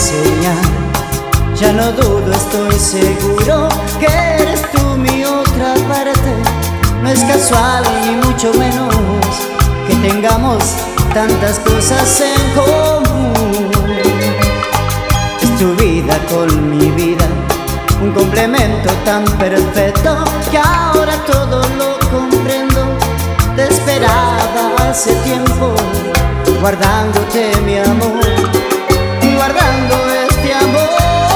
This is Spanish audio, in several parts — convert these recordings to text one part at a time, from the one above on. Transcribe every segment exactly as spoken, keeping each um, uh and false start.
señal. Ya no dudo, estoy seguro que eres tú mi otra parte. No es casual ni mucho menos que tengamos tantas cosas en común. Es tu vida con mi vida, un complemento tan perfecto que ahora todo lo comprendo. Te esperaba hace tiempo, guardándote mi amor, guardando este amor.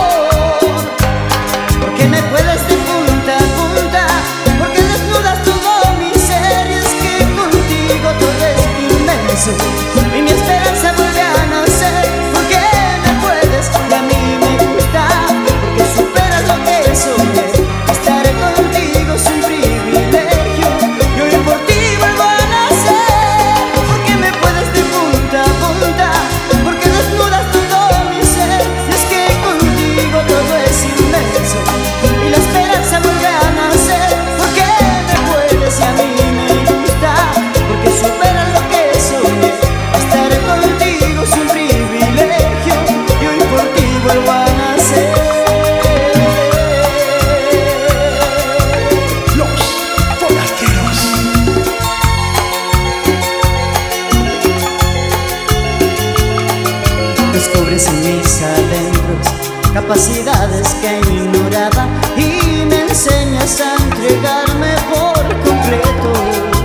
Porque me puedes de punta a punta, porque desnudas todo mi ser. Y es que contigo todo es inmenso y mi esperanza vuelve a nacer. Porque me puedes y a mí me gusta, porque superas lo que soñé. Estaré contigo es un privilegio y hoy por ti vuelvo a nacer. Porque me puedes de punta a punta, porque desnudas todo mi ser. Y es que contigo todo es inmenso y la esperanza vuelve a nacer. Porque me puedes y a mí me gusta, porque superas lo que soñé. Estaré contigo es un privilegio y hoy por ti vuelvo a nacer. Los Forasteros. Descubres en mis adentros capacidades que ignoraba y me enseñas a entregarme por completo.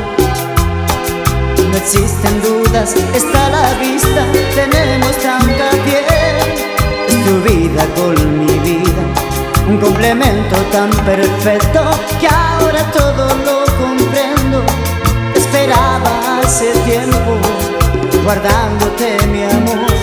No existen dudas, está a la vista, tenemos tanta piel. Es tu vida con mi vida, un complemento tan perfecto que ahora todo lo comprendo. Esperaba hace tiempo, guardándote mi amor,